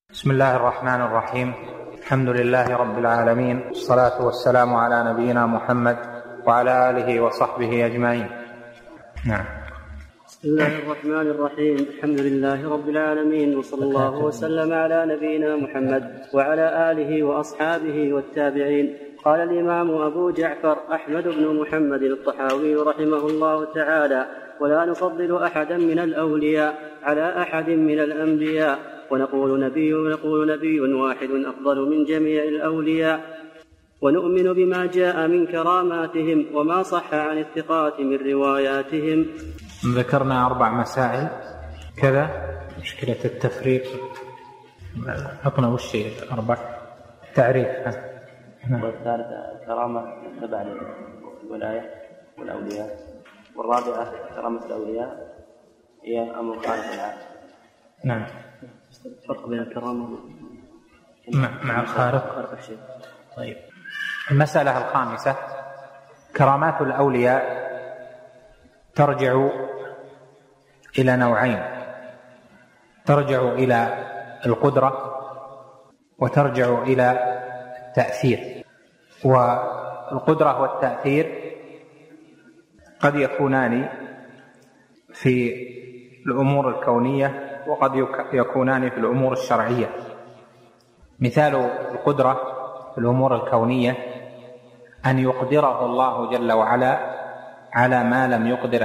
بسم الله الرحمن الرحيم. الحمد لله رب العالمين، والصلاة والسلام على نبينا محمد وعلى آله وصحبه أجمعين. نعم. بسم الله الرحمن الرحيم. الحمد لله رب العالمين، وصلى الله وسلم على نبينا محمد وعلى آله وأصحابه والتابعين. قال الإمام أبو جعفر أحمد بن محمد الطحاوي رحمه الله تعالى: ولا نفضل أحدا من الأولياء على أحد من الأنبياء، ونقول نبي واحد أفضل من جميع الأولياء، ونؤمن بما جاء من كراماتهم وما صح عن الثقات من رواياتهم. ذكرنا 4 مسائل كذا. مشكلة التفريق حطنا وش 4 تعريف. والثالثة الكرامة تبع الولاية والأولياء، والرابعة كرامة الأولياء هي أمر خارق العادة. نعم. فرق بين الكرامة مع الخارق الشيء. طيب، المسألة الخامسة: كرامات الأولياء ترجع إلى نوعين: ترجع إلى القدرة وترجع إلى التأثير. والقدرة والتأثير قد يكونان في الأمور الكونية وقد يكونان في الأمور الشرعية. مثال القدرة في الأمور الكونية أن يقدره الله جل وعلا على ما لم يقدر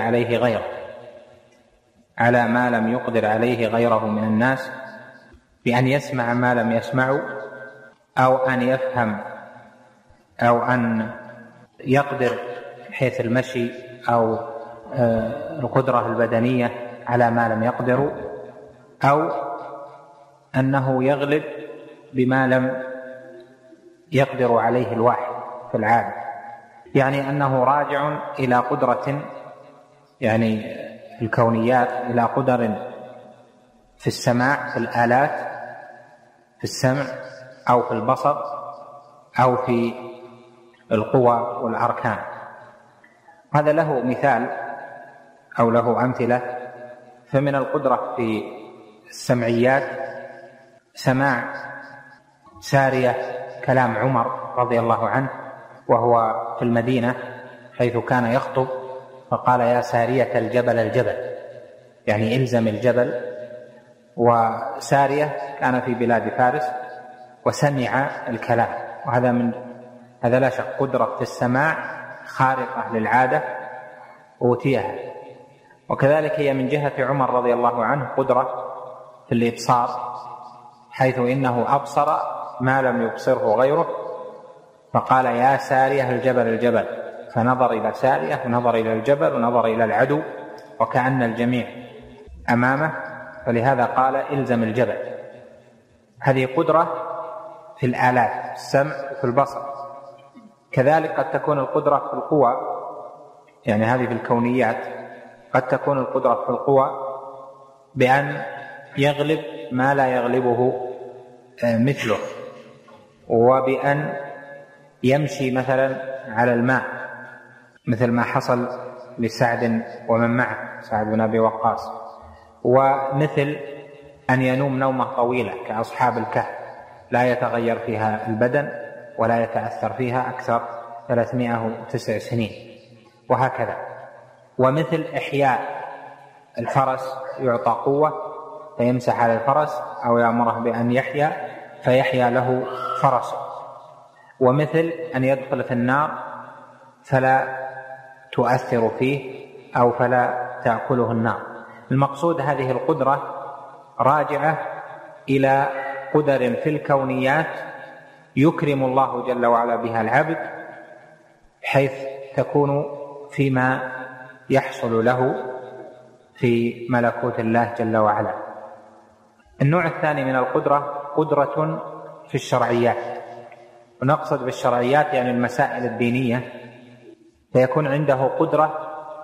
عليه غيره من الناس، بأن يسمع ما لم يسمعوا، أو أن يفهم، أو أن يقدر حيث المشي أو القدرة البدنية على ما لم يقدروا، أو أنه يغلب بما لم يقدر عليه الواحد في العالم. يعني أنه راجع إلى قدرة، يعني الكونيات، إلى قدر في السماع، في الآلات، في السمع أو في البصر أو في القوى والأركان. هذا له مثال أو له أمثلة. فمن القدرة في السمعيات سماع سارية كلام عمر رضي الله عنه وهو في المدينة حيث كان يخطب، فقال: يا سارية الجبل، يعني إلزم الجبل. وسارية كان في بلاد فارس وسمع الكلام، هذا لا شك قدرة في السماع خارقة للعادة أوتيها. وكذلك هي من جهة عمر رضي الله عنه قدرة في الإبصار، حيث إنه أبصر ما لم يبصره غيره، فقال: يا سارية الجبل، فنظر إلى سارية ونظر إلى الجبل ونظر إلى العدو وكأن الجميع أمامه، فلهذا قال: إلزم الجبل. هذه قدرة في الآلات، في السمع وفي البصر. كذلك قد تكون القدرة في القوى، يعني هذه في الكونيات. قد تكون القدرة في القوى بأن يغلب ما لا يغلبه مثله، وبأن يمشي مثلا على الماء، مثل ما حصل لسعد ومن معه، سعد بن أبي وقاص. ومثل أن ينوم نومة طويلة كأصحاب الكهف، لا يتغير فيها البدن ولا يتأثر فيها أكثر 309 سنين، وهكذا. ومثل إحياء الفرس، يعطى قوة فيمسح على الفرس، أو يأمره بأن يحيا فيحيا له فرسه. ومثل أن يدخل في النار فلا تؤثر فيه أو فلا تأكله النار. المقصود هذه القدرة راجعة إلى قدر في الكونيات يكرم الله جل وعلا بها العبد، حيث تكون فيما يحصل له في ملكوت الله جل وعلا. النوع الثاني من القدرة قدرة في الشرعيات، ونقصد بالشرعيات يعني المسائل الدينية، فيكون عنده قدرة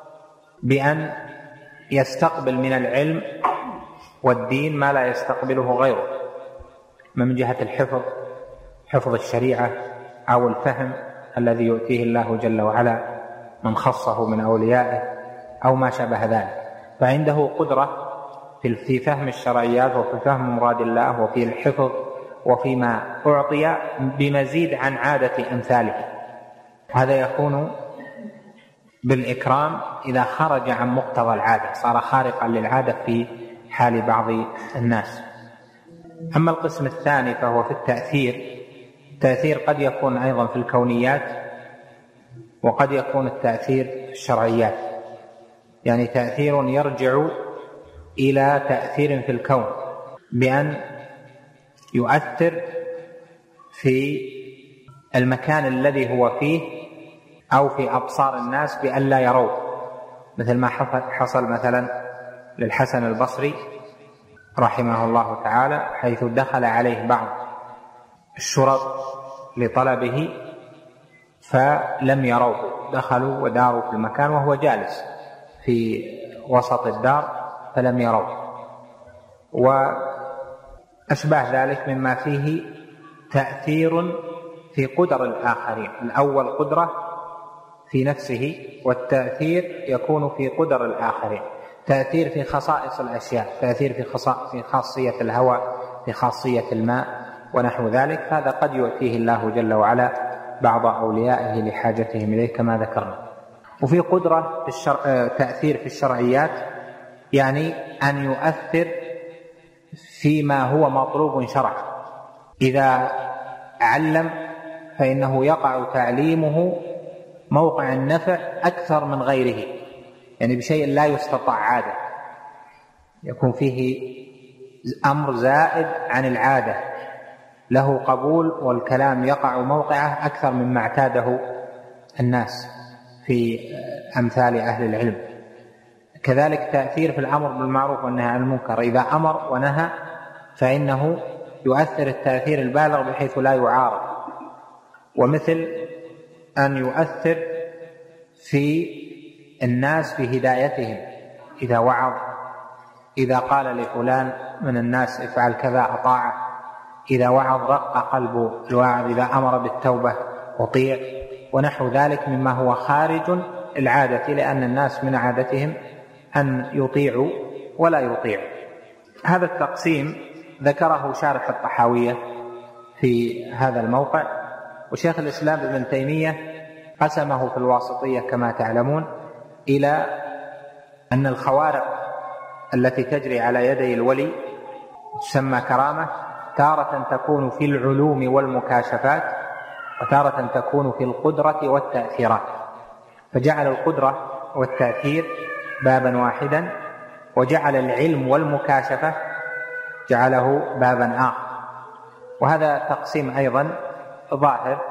بأن يستقبل من العلم والدين ما لا يستقبله غيره، من جهة الحفظ، حفظ الشريعة، أو الفهم الذي يؤتيه الله جل وعلا من خصه من أوليائه، أو ما شابه ذلك. فعنده قدرة في فهم الشرعيات وفي فهم مراد الله وفي الحفظ وفيما أعطي بمزيد عن عادة أمثاله. هذا يكون بالإكرام إذا خرج عن مقتضى العادة، صار خارقا للعادة في حال بعض الناس. أما القسم الثاني فهو في التأثير. التأثير قد يكون أيضا في الكونيات وقد يكون التأثير في الشرعيات، يعني تأثير يرجع إلى تأثير في الكون بأن يؤثر في المكان الذي هو فيه أو في أبصار الناس بأن لا يروه، مثل ما حصل مثلا للحسن البصري رحمه الله تعالى، حيث دخل عليه بعض الشرط لطلبه فلم يروه، دخلوا وداروا في المكان وهو جالس في وسط الدار فلم يروه. وأشبه ذلك مما فيه تأثير في قدر الآخرين، الأول قدرة في نفسه، والتأثير يكون في قدر الآخرين، تأثير في خصائص الأشياء، تأثير في خاصية الهواء، في خاصية الماء ونحو ذلك. هذا قد يؤتيه الله جل وعلا بعض أوليائه لحاجتهم إليه كما ذكرنا. وفي قدرة تأثير في الشرعيات، يعني أن يؤثر فيما هو مطلوب شرعا. إذا علم فإنه يقع تعليمه موقع النفع أكثر من غيره، يعني بشيء لا يستطاع عادة، يكون فيه أمر زائد عن العادة له قبول، والكلام يقع موقعه أكثر مما اعتاده الناس في أمثال أهل العلم. كذلك تأثير في الأمر بالمعروف والنهي عن المنكر، إذا أمر ونهى فإنه يؤثر التأثير البالغ بحيث لا يعارض. ومثل أن يؤثر في الناس في هدايتهم، إذا وعظ، إذا قال لفلان من الناس افعل كذا أطاعه، إذا وعظ رق قلب الواعظ، إذا أمر بالتوبة أطيع، ونحو ذلك مما هو خارج العادة، لأن الناس من عادتهم أن يطيعوا ولا يطيعوا. هذا التقسيم ذكره شارح الطحاوية في هذا الموقع، وشيخ الإسلام ابن تيمية قسمه في الواسطية كما تعلمون إلى أن الخوارق التي تجري على يدي الولي تسمى كرامة، تارة تكون في العلوم والمكاشفات، وتارة تكون في القدرة والتأثيرات، فجعل القدرة والتأثير بابا واحدا، وجعل العلم والمكاشفة جعله بابا آخر. وهذا تقسيم أيضا ظاهر،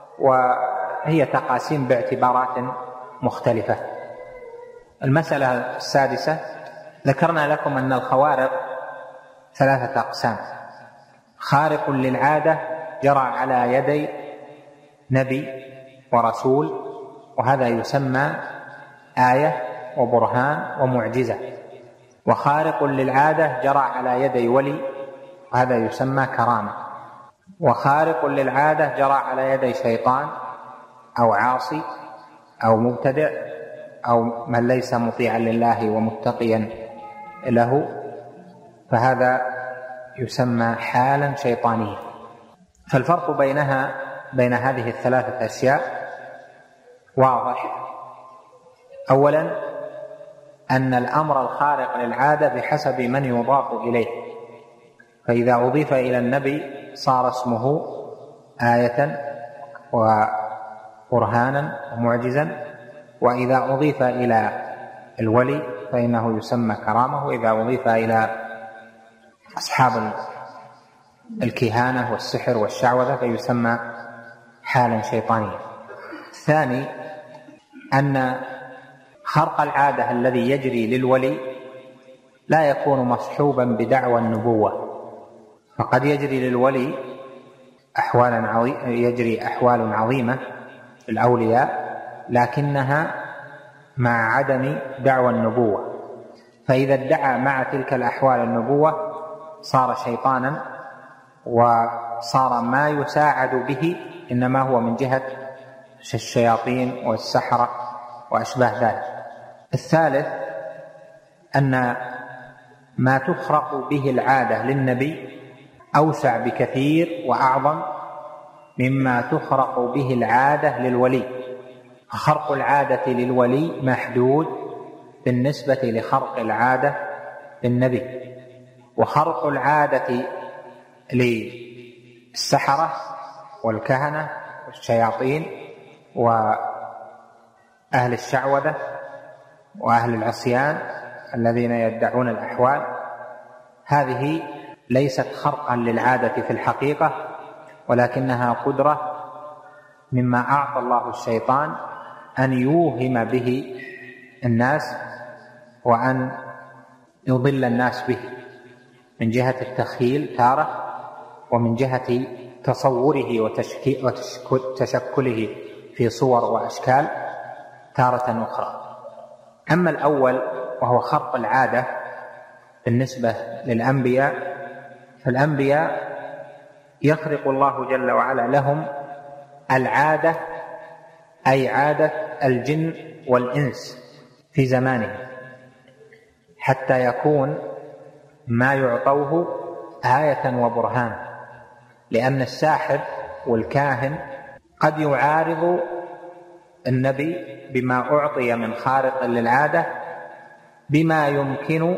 وهي تقاسيم باعتبارات مختلفة. المسألة السادسة، ذكرنا لكم أن الخوارق ثلاثة أقسام: خارق للعادة جرى على يدي نبي ورسول، وهذا يسمى آية وبرهان ومعجزة. وخارق للعادة جرى على يدي ولي، وهذا يسمى كرامة. وخارق للعادة جرى على يدي شيطان أو عاصي أو مبتدع أو من ليس مطيعا لله ومتقيا له، فهذا يسمى حالا شيطانيا. فالفرق بين هذه الثلاثة أشياء واضح. أولا أن الأمر الخارق للعادة بحسب من يضاف إليه، فإذا أضيف إلى النبي صار اسمه آية وبرهانا ومعجزا، وإذا أضيف إلى الولي فإنه يسمى كرامة، وإذا أضيف إلى أصحاب الكهانة والسحر والشعوذة فيسمى حالا شيطانيا. الثاني أن خرق العادة الذي يجري للولي لا يكون مصحوبا بدعوى النبوة، فقد يجري للولي أحوال عظيمة الأولياء لكنها مع عدم دعوى النبوة، فإذا ادعى مع تلك الأحوال النبوة صار شيطانا، وصار ما يساعد به إنما هو من جهة الشياطين والسحرة وأشباه ذلك. الثالث أن ما تخرق به العادة للنبي أوسع بكثير وأعظم مما تخرق به العادة للولي. خرق العادة للولي محدود بالنسبة لخرق العادة للنبي، وخرق العادة للسحرة والكهنة والشياطين وأهل الشعوذة وأهل العصيان الذين يدعون الأحوال، هذه ليست خرقا للعادة في الحقيقة، ولكنها قدرة مما أعطى الله الشيطان أن يوهم به الناس وأن يضل الناس به، من جهة التخيل تارة، ومن جهة تصوره وتشكله في صور وأشكال تارة أخرى. أما الأول وهو خرق العادة بالنسبة للأنبياء، فالأنبياء يخرق الله جل وعلا لهم العادة، أي عادة الجن والإنس في زمانهم، حتى يكون ما يعطوه آية وبرهان، لأن الساحر والكاهن قد يعارض النبي بما أعطي من خارق للعادة بما يمكن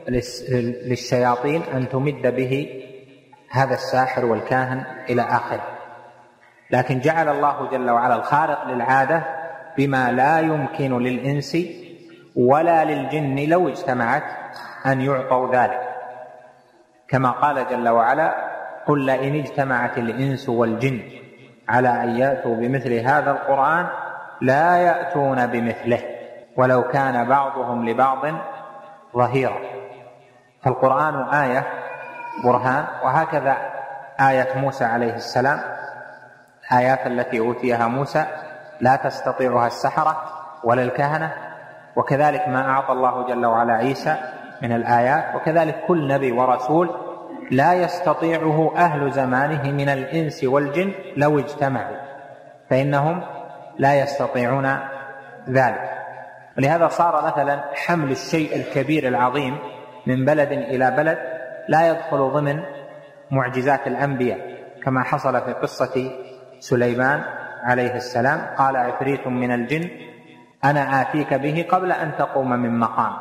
للشياطين أن تمد به هذا الساحر والكاهن إلى آخره، لكن جعل الله جل وعلا الخارق للعادة بما لا يمكن للإنس ولا للجن لو اجتمعت أن يعطوا ذلك، كما قال جل وعلا: قل لئن اجتمعت الإنس والجن على أن يأتوا بمثل هذا القرآن لا يأتون بمثله ولو كان بعضهم لبعض ظهيرا. فالقرآن آية برهان، وهكذا آية موسى عليه السلام، الآيات التي أوتيها موسى لا تستطيعها السحرة ولا الكهنة، وكذلك ما أعطى الله جل وعلا عيسى من الآيات، وكذلك كل نبي ورسول لا يستطيعه أهل زمانه من الإنس والجن لو اجتمعوا، فإنهم لا يستطيعون ذلك. ولهذا صار مثلا حمل الشيء الكبير العظيم من بلد إلى بلد لا يدخل ضمن معجزات الأنبياء، كما حصل في قصة سليمان عليه السلام: قال عفريت من الجن أنا آتيك به قبل أن تقوم من مقام.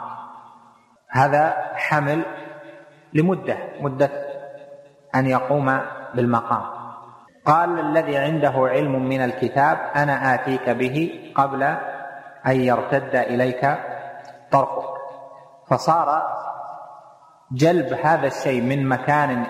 هذا حمل لمدة أن يقوم بالمقام. قال الذي عنده علم من الكتاب أنا آتيك به قبل أن يرتد إليك طرفك. فصار جلب هذا الشيء من مكان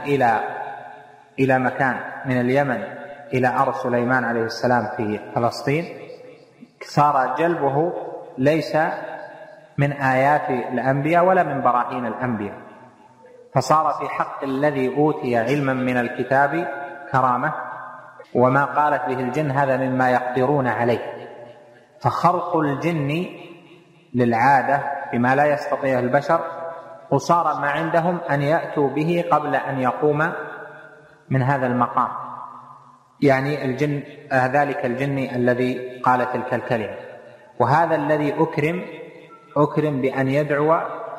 إلى مكان، من اليمن إلى أرض سليمان عليه السلام في فلسطين، صار جلبه ليس من آيات الأنبياء ولا من براهين الأنبياء، فصار في حق الذي أوتي علما من الكتاب كرامة، وما قالت به الجن هذا مما يقدرون عليه. فخرق الجن للعادة بما لا يستطيع البشر وصار ما عندهم أن يأتوا به قبل أن يقوم من هذا المقام، يعني الجن، ذلك الجن الذي قال تلك الكلمة، وهذا الذي أكرم بأن يدعو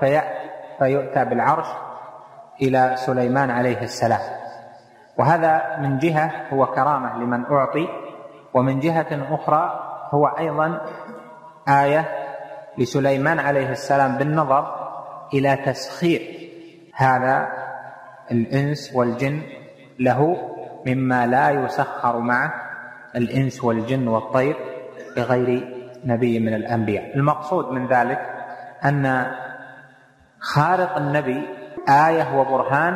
فيؤتى بالعرش إلى سليمان عليه السلام. وهذا من جهة هو كرامة لمن أعطي، ومن جهة أخرى هو أيضا آية لسليمان عليه السلام بالنظر إلى تسخير هذا الإنس والجن له مما لا يسخر معه الإنس والجن والطير بغير نبي من الأنبياء. المقصود من ذلك أن خارق النبي آية وبرهان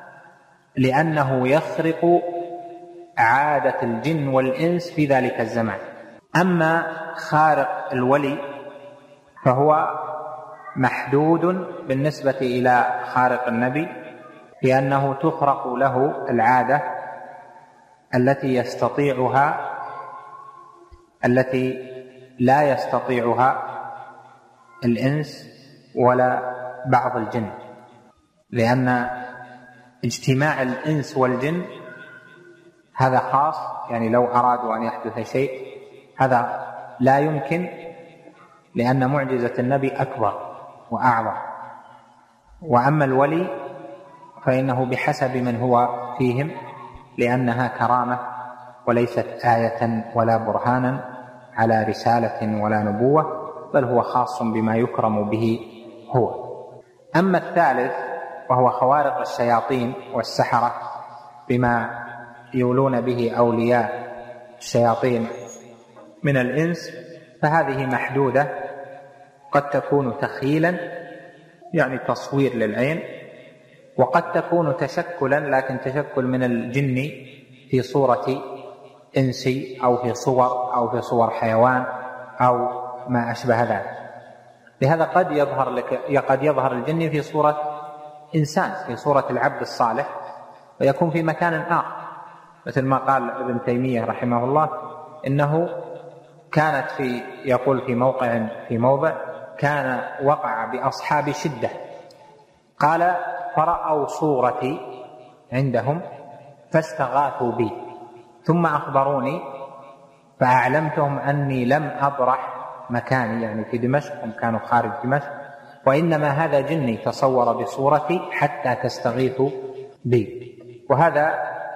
لأنه يخرق عادة الجن والإنس في ذلك الزمان. أما خارق الولي فهو محدود بالنسبة إلى خارق النبي، لأنه تخرق له العادة التي لا يستطيعها الإنس ولا بعض الجن، لأن اجتماع الإنس والجن هذا خاص، يعني لو أرادوا أن يحدث شيء هذا لا يمكن، لأن معجزة النبي أكبر وأعظم. وأما الولي فإنه بحسب من هو فيهم، لأنها كرامة وليست آية ولا برهانا على رسالة ولا نبوة، بل هو خاص بما يكرم به هو. أما الثالث وهو خوارق الشياطين والسحرة بما يولون به أولياء الشياطين من الإنس، فهذه محدودة، قد تكون تخيلا يعني تصوير للعين، وقد تكون تشكلا، لكن تشكل من الجن في صورة إنسي أو في صور حيوان أو ما أشبه ذلك. لهذا قد يظهر الجن في صورة إنسان، في صورة العبد الصالح، ويكون في مكان آخر، مثل ما قال ابن تيمية رحمه الله إنه كانت يقول في موضع كان وقع بأصحاب شدة، قال فرأوا صورتي عندهم فاستغاثوا بي، ثم أخبروني فأعلمتهم أني لم أبرح مكاني، يعني في دمشق، هم كانوا خارج دمشق، وإنما هذا جني تصور بصورتي حتى تستغيثوا بي. وهذا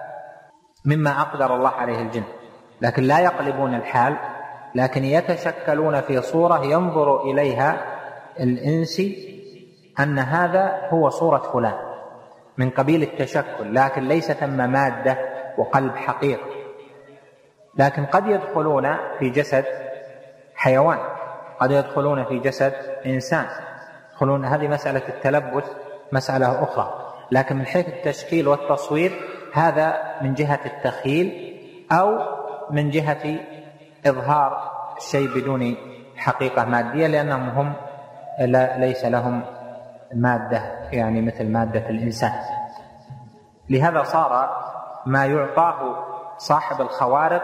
مما أقدر الله عليه الجن، لكن لا يقلبون الحال، لكن يتشكلون في صورة ينظر إليها الإنسي أن هذا هو صورة فلان، من قبيل التشكل، لكن ليس ثم مادة وقلب حقيقي. لكن قد يدخلون في جسد حيوان، قد يدخلون في جسد إنسان، يدخلون. هذه مسألة التلبس مسألة أخرى، لكن من حيث التشكيل والتصوير هذا من جهة التخيل أو من جهة إظهار الشيء بدون حقيقة مادية، لأنهم هم ليس لهم مادة يعني مثل مادة الإنسان. لهذا صار ما يعطاه صاحب الخوارق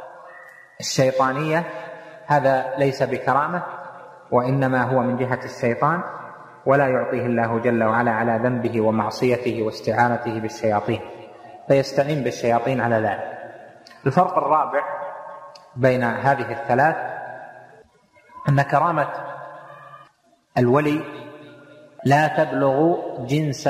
الشيطانية هذا ليس بكرامة، وإنما هو من جهة الشيطان، ولا يعطيه الله جل وعلا على ذنبه ومعصيته واستعانته بالشياطين، فيستعين بالشياطين على ذلك. الفرق الرابع بين هذه الثلاث أن كرامة الولي لا تبلغ جنس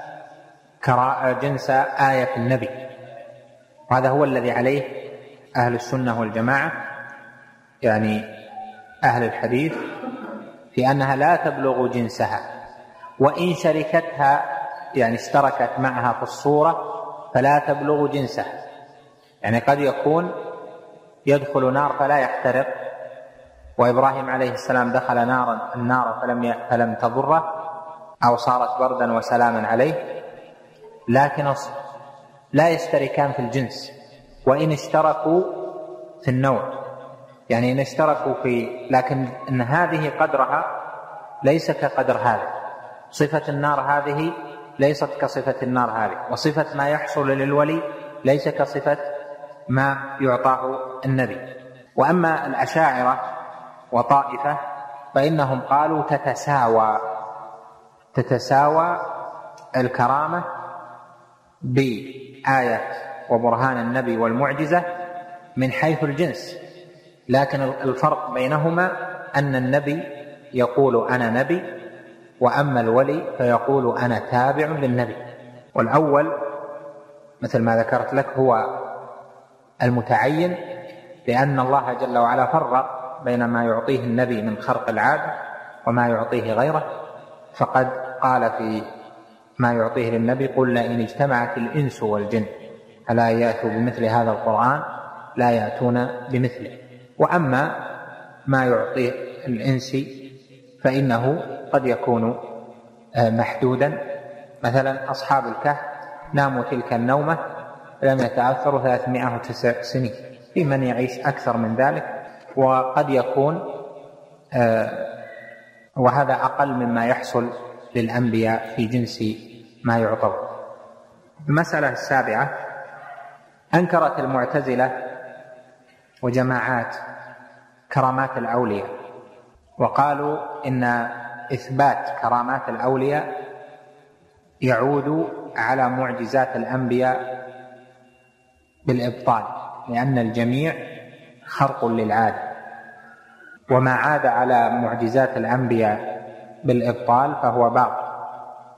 آية النبي، وهذا هو الذي عليه أهل السنة والجماعة، يعني أهل الحديث، في أنها لا تبلغ جنسها، وإن شركتها يعني اشتركت معها في الصورة فلا تبلغ جنسها. يعني قد يكون يدخل نار فلا يحترق، وإبراهيم عليه السلام دخل النار فلم تضره، أو صارت بردا وسلاما عليه، لكن لا يشتركان في الجنس، وإن اشتركوا في النوع، يعني إن اشتركوا لكن إن هذه قدرها ليس كقدر هذا، صفة النار هذه ليست كصفة النار هذه، وصفة ما يحصل للولي ليس كصفة ما يعطاه النبي. وأما الأشاعرة وطائفة فإنهم قالوا تتساوى الكرامة بآية وبرهان النبي والمعجزة من حيث الجنس، لكن الفرق بينهما أن النبي يقول أنا نبي، وأما الولي فيقول أنا تابع للنبي. والأول مثل ما ذكرت لك هو المتعين، لأن الله جل وعلا فرق بين ما يعطيه النبي من خرق العادة وما يعطيه غيره، فقد قال في ما يعطيه للنبي قل لئن اجتمعت الإنس والجن ألا يأتوا بمثل هذا القرآن لا يأتون بمثله. وأما ما يعطيه الإنسي فإنه قد يكون محدودا، مثلا أصحاب الكهف ناموا تلك النومة لم يتأثروا 309 سنين، في من يعيش أكثر من ذلك، وقد يكون وهذا أقل مما يحصل للأنبياء في جنس ما يعطون. المسألة السابعة: أنكرت المعتزلة وجماعات كرامات الأولياء، وقالوا إن إثبات كرامات الأولياء يعود على معجزات الأنبياء بالإبطال، لأن الجميع خرق للعادة، وما عاد على معجزات الأنبياء بالإبطال فهو باطل،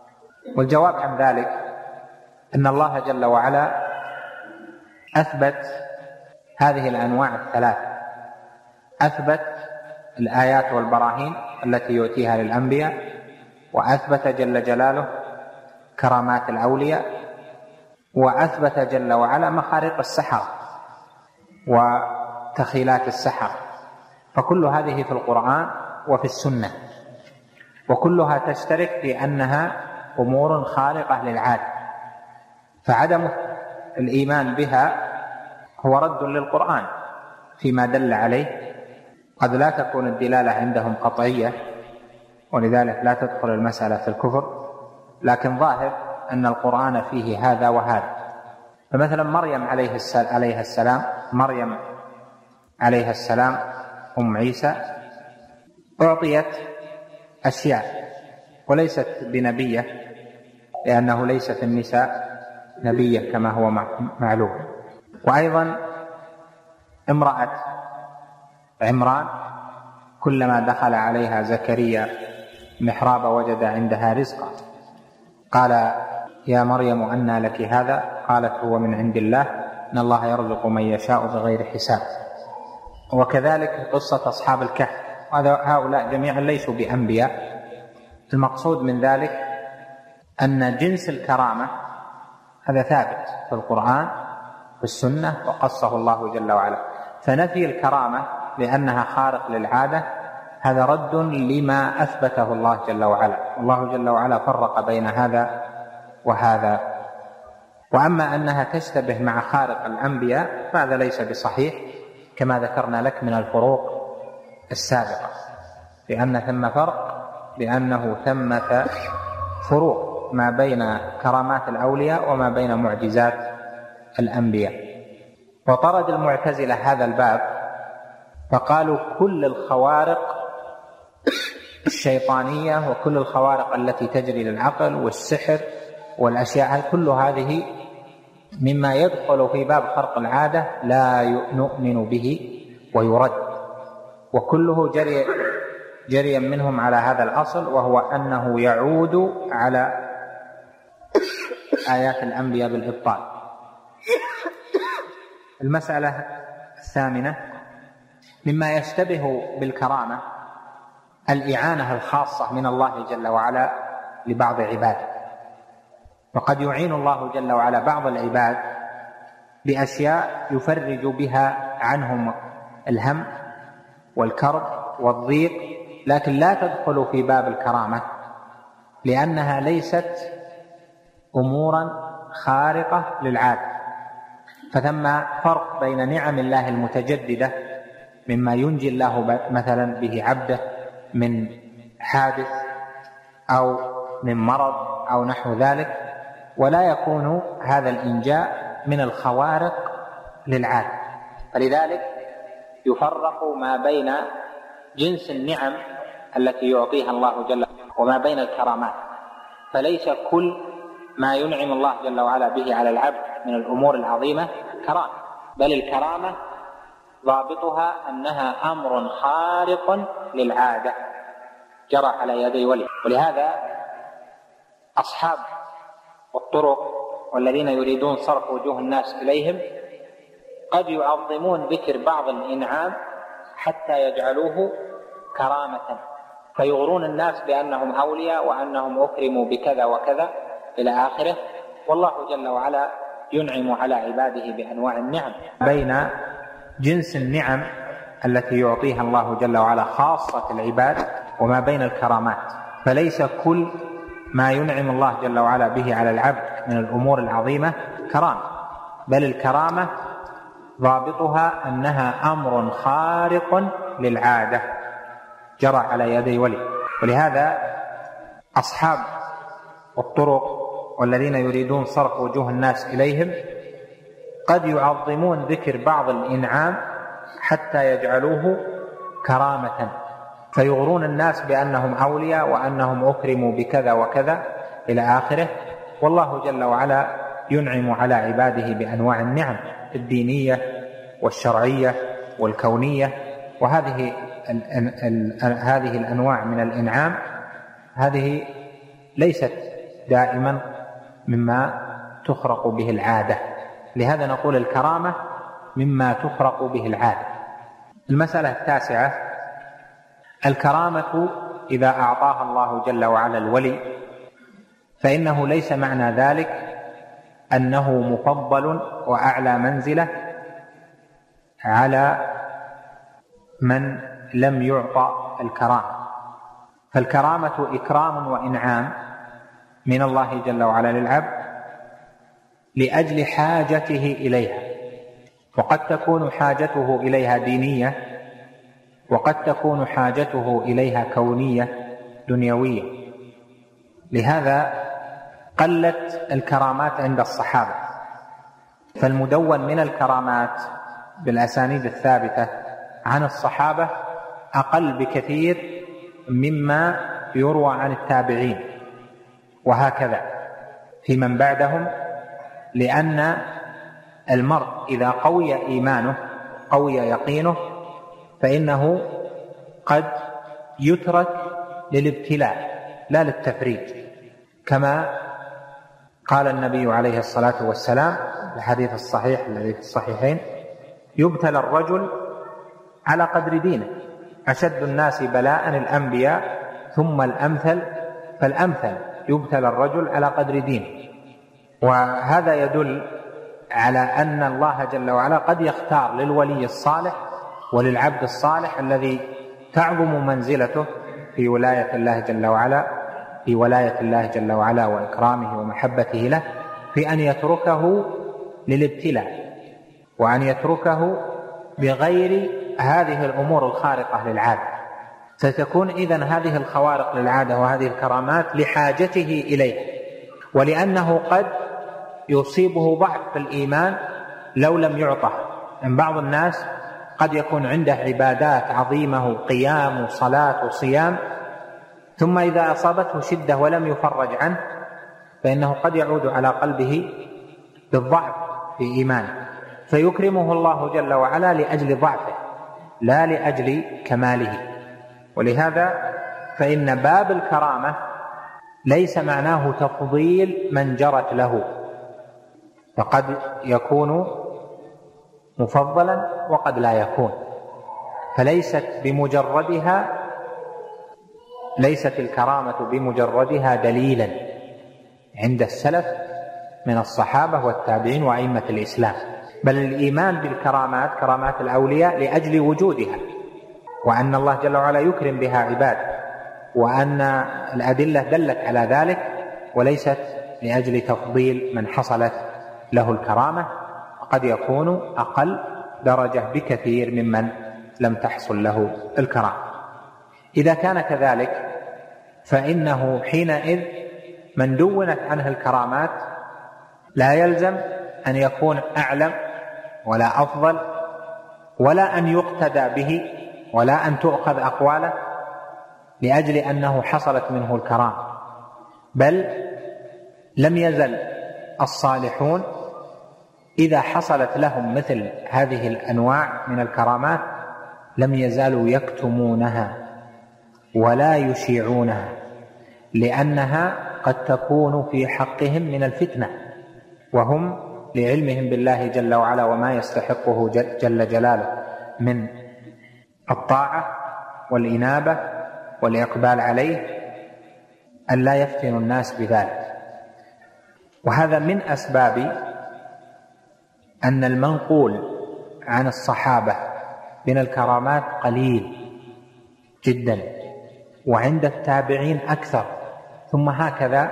والجواب عن ذلك أن الله جل وعلا أثبت هذه الأنواع الثلاث، أثبت الآيات والبراهين التي يؤتيها للأنبياء، وأثبت جل جلاله كرامات الأولياء، وأثبت جل وعلا مخارق السحر وتخيلات السحر. فكل هذه في القرآن وفي السنة، وكلها تشترك في أنها أمور خارقة للعادة، فعدم الإيمان بها هو رد للقرآن فيما دل عليه. قد لا تكون الدلالة عندهم قطعية، ولذلك لا تدخل المسألة في الكفر، لكن ظاهر أن القرآن فيه هذا وهذا. فمثلا مريم عليها السلام أم عيسى أعطيت أشياء وليست بنبية، لأنه ليس في النساء نبية كما هو معلوم. وأيضا امرأة عمران كلما دخل عليها زكريا محراب وجد عندها رزقا، قال يا مريم أنى لك هذا؟ قالت هو من عند الله، إن الله يرزق من يشاء بغير حساب. وكذلك قصة أصحاب الكهف، هؤلاء جميعا ليسوا بأنبياء. المقصود من ذلك أن جنس الكرامة هذا ثابت في القرآن في السنة وقصه الله جل وعلا. فنفي الكرامة لأنها خارق للعادة هذا رد لما أثبته الله جل وعلا. الله جل وعلا فرق بين هذا وهذا. وأما أنها تشتبه مع خارق الأنبياء فهذا ليس بصحيح، كما ذكرنا لك من الفروق السابقة، لأن ثم فرق، لأنه ثمة فروق ما بين كرامات الأولياء وما بين معجزات الأنبياء. وطرد المعتزلة هذا الباب فقالوا كل الخوارق الشيطانية وكل الخوارق التي تجري للعقل والسحر والأشياء كل هذه مما يدخل في باب خرق العادة لا نؤمن به ويرد، وكله جريا منهم على هذا الأصل، وهو أنه يعود على آيات الأنبياء بالإبطال. المسألة الثامنة مما يشتبه بالكرامة الإعانة الخاصة من الله جل وعلا لبعض عباده. وقد يعين الله جل وعلا بعض العباد بأشياء يفرج بها عنهم الهم والكرب والضيق، لكن لا تدخل في باب الكرامة لأنها ليست أمورا خارقة للعادة. فثم فرق بين نعم الله المتجددة مما ينجي الله مثلا به عبده من حادث أو من مرض أو نحو ذلك، ولا يكون هذا الإنجاء من الخوارق للعادة. فلذلك يفرق ما بين جنس النعم التي يعطيها الله جل وما بين الكرامات. فليس كل ما ينعم الله جل وعلا به على العبد من الأمور العظيمة كرامة، بل الكرامة ضابطها أنها أمر خارق للعادة جرى على يدي ولي. ولهذا أصحاب الطرق والذين يريدون صرف وجوه الناس إليهم قد يعظمون ذكر بعض الإنعام حتى يجعلوه كرامة، فيغرون الناس بأنهم أولياء وأنهم أكرموا بكذا وكذا إلى آخره. والله جل وعلا ينعم على عباده بأنواع النعم بين جنس النعم التي يعطيها الله جل وعلا خاصة العباد وما بين الكرامات. فليس كل ما ينعم الله جل وعلا به على العبد من الأمور العظيمة كرامة، بل الكرامة ضابطها أنها أمر خارق للعادة جرى على يدي ولي. ولهذا أصحاب الطرق والذين يريدون صرف وجوه الناس إليهم قد يعظمون ذكر بعض الإنعام حتى يجعلوه كرامة، فيغرون الناس بأنهم أولياء وأنهم أكرموا بكذا وكذا إلى آخره. والله جل وعلا ينعم على عباده بأنواع النعم الدينية والشرعية والكونية. وهذه هذه الأنواع من الإنعام هذه ليست دائما مما تخرق به العادة. لهذا نقول الكرامة مما تخرق به العادة. المسألة 9: الكرامة إذا أعطاها الله جل وعلا الولي فإنه ليس معنى ذلك أنه مفضل وأعلى منزلة على من لم يعطى الكرامة، فالكرامة إكرام وإنعام من الله جل وعلا للعبد لأجل حاجته إليها، وقد تكون حاجته إليها دينية، وقد تكون حاجته إليها كونية دنيوية. لهذا قلت الكرامات عند الصحابة، فالمدون من الكرامات بالأسانيد الثابتة عن الصحابة أقل بكثير مما يروى عن التابعين، وهكذا في من بعدهم، لأن المرء إذا قوي إيمانه قوي يقينه فإنه قد يترك للابتلاء لا للتفريج، كما قال النبي عليه الصلاة والسلام في الحديث الصحيح الذي في الصحيحين: يبتلى الرجل على قدر دينه، أشد الناس بلاء الأنبياء ثم الأمثل فالأمثل، يبتلى الرجل على قدر دينه. وهذا يدل على أن الله جل وعلا قد يختار للولي الصالح وللعبد الصالح الذي تعظم منزلته في ولاية الله جل وعلا وإكرامه ومحبته له، في أن يتركه للابتلاء، وأن يتركه بغير هذه الأمور الخارقة للعادة. ستكون إذن هذه الخوارق للعادة وهذه الكرامات لحاجته إليها، ولأنه قد يصيبه ضعف في الإيمان لو لم يعطه. من بعض الناس قد يكون عنده عبادات عظيمة، قيام وصلاة وصيام، ثم إذا أصابته شدة ولم يفرج عنه فإنه قد يعود على قلبه بالضعف في إيمانه، فيكرمه الله جل وعلا لأجل ضعفه لا لأجل كماله. ولهذا فإن باب الكرامة ليس معناه تفضيل من جرت له، فقد يكون مفضلا وقد لا يكون، فليست الكرامة بمجردها دليلا عند السلف من الصحابة والتابعين وأئمة الإسلام، بل الإيمان بالكرامات كرامات الأولياء لأجل وجودها، وأن الله جل وعلا يكرم بها عباده، وأن الأدلة دلت على ذلك، وليست لأجل تفضيل من حصلت له الكرامة، وقد يكون أقل درجة بكثير ممن لم تحصل له الكرامة. إذا كان كذلك فإنه حينئذ من دونت عنه الكرامات لا يلزم أن يكون أعلم ولا أفضل، ولا أن يقتدى به، ولا أن تؤخذ أقواله لأجل أنه حصلت منه الكرامة، بل لم يزل الصالحون إذا حصلت لهم مثل هذه الأنواع من الكرامات لم يزالوا يكتمونها ولا يشيعونها، لأنها قد تكون في حقهم من الفتنة، وهم لعلمهم بالله جل وعلا وما يستحقه جل جلاله من الطاعة والإنابة والإقبال عليه أن لا يفتنوا الناس بذلك. وهذا من أسباب أن المنقول عن الصحابة من الكرامات قليل جدا، وعند التابعين أكثر، ثم هكذا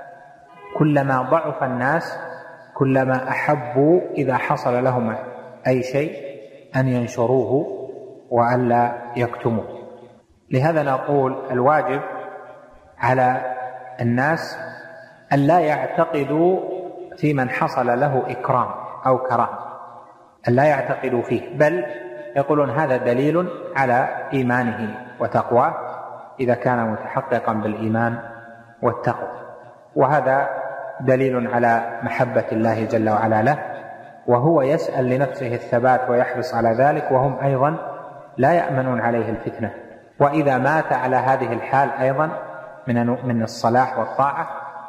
كلما ضعف الناس كلما أحبوا إذا حصل لهم أي شيء أن ينشروه وأن لا يكتموه. لهذا نقول الواجب على الناس أن لا يعتقدوا في من حصل له إكرام أو كرامة، أن لا يعتقدوا فيه، بل يقولون هذا دليل على إيمانه وتقواه إذا كان متحققا بالإيمان والتقوى، وهذا دليل على محبة الله جل وعلا له، وهو يسأل لنفسه الثبات ويحرص على ذلك، وهم أيضا لا يأمنون عليه الفتنة. وإذا مات على هذه الحال أيضا من الصلاح والطاعة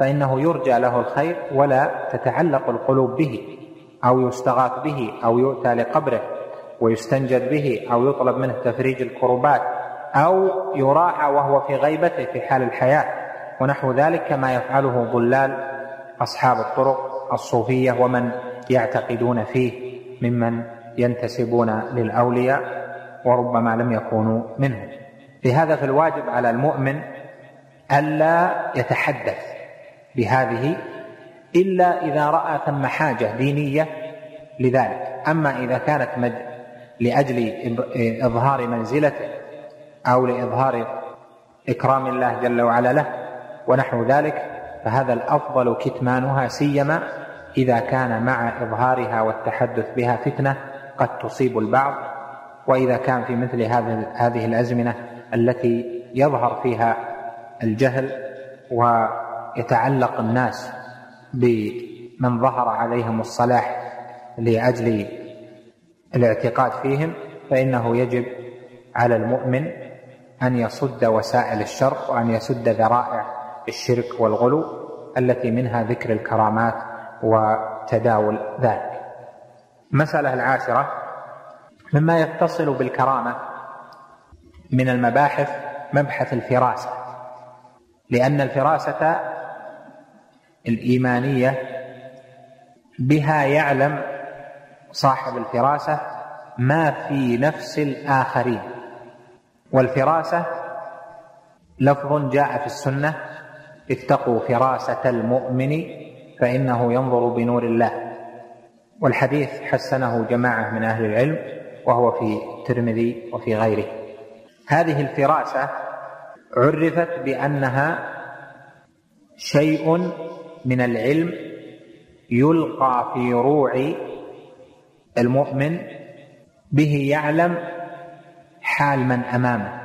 فإنه يرجى له الخير ولا تتعلق القلوب به، أو يستغاث به، أو يؤتى لقبره ويستنجد به، أو يطلب منه تفريج الكربات، أو يراعى وهو في غيبته في حال الحياة، ونحو ذلك كما يفعله ضلال أصحاب الطرق الصوفية ومن يعتقدون فيه ممن ينتسبون للأولياء وربما لم يكونوا منهم. لهذا فالواجب على المؤمن ألا يتحدث بهذه إلا إذا رأى ثم حاجة دينية لذلك. أما إذا كانت لأجل إظهار منزلته أو لإظهار إكرام الله جل وعلا له ونحو ذلك فهذا الأفضل كتمانها، سيما إذا كان مع إظهارها والتحدث بها فتنة قد تصيب البعض، وإذا كان في مثل هذه الأزمنة التي يظهر فيها الجهل ويتعلق الناس بمن ظهر عليهم الصلاح لأجل الاعتقاد فيهم، فإنه يجب على المؤمن أن يصد وسائل الشر وأن يسد ذرائع الشرك والغلو التي منها ذكر الكرامات وتداول ذلك. المسألة العاشرة مما يتصل بالكرامة من المباحث مبحث الفراسة، لأن الفراسة الإيمانية بها يعلم صاحب الفراسة ما في نفس الآخرين. والفراسة لفظ جاء في السنة: اتقوا فراسة المؤمن فإنه ينظر بنور الله، والحديث حسنه جماعة من أهل العلم وهو في الترمذي وفي غيره. هذه الفراسة عرفت بأنها شيء من العلم يلقى في روع المؤمن به يعلم حال من أمامه،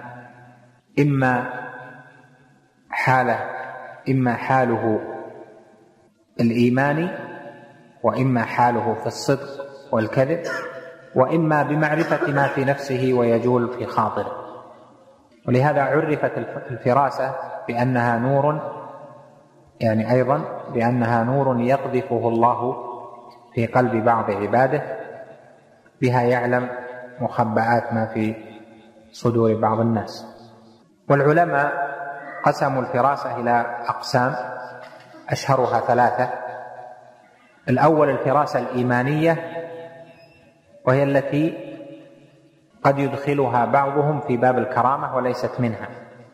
إما حاله الإيماني، وإما حاله في الصدق والكذب، وإما بمعرفة ما في نفسه ويجول في خاطره. ولهذا عرفت الفراسة بأنها نور، يعني أيضا بأنها نور يقذفه الله في قلب بعض عباده، بها يعلم مخبآت ما في صدور بعض الناس. والعلماء قسموا الفراسة إلى أقسام أشهرها ثلاثة. الأول الفراسة الإيمانية، وهي التي قد يدخلها بعضهم في باب الكرامة وليست منها.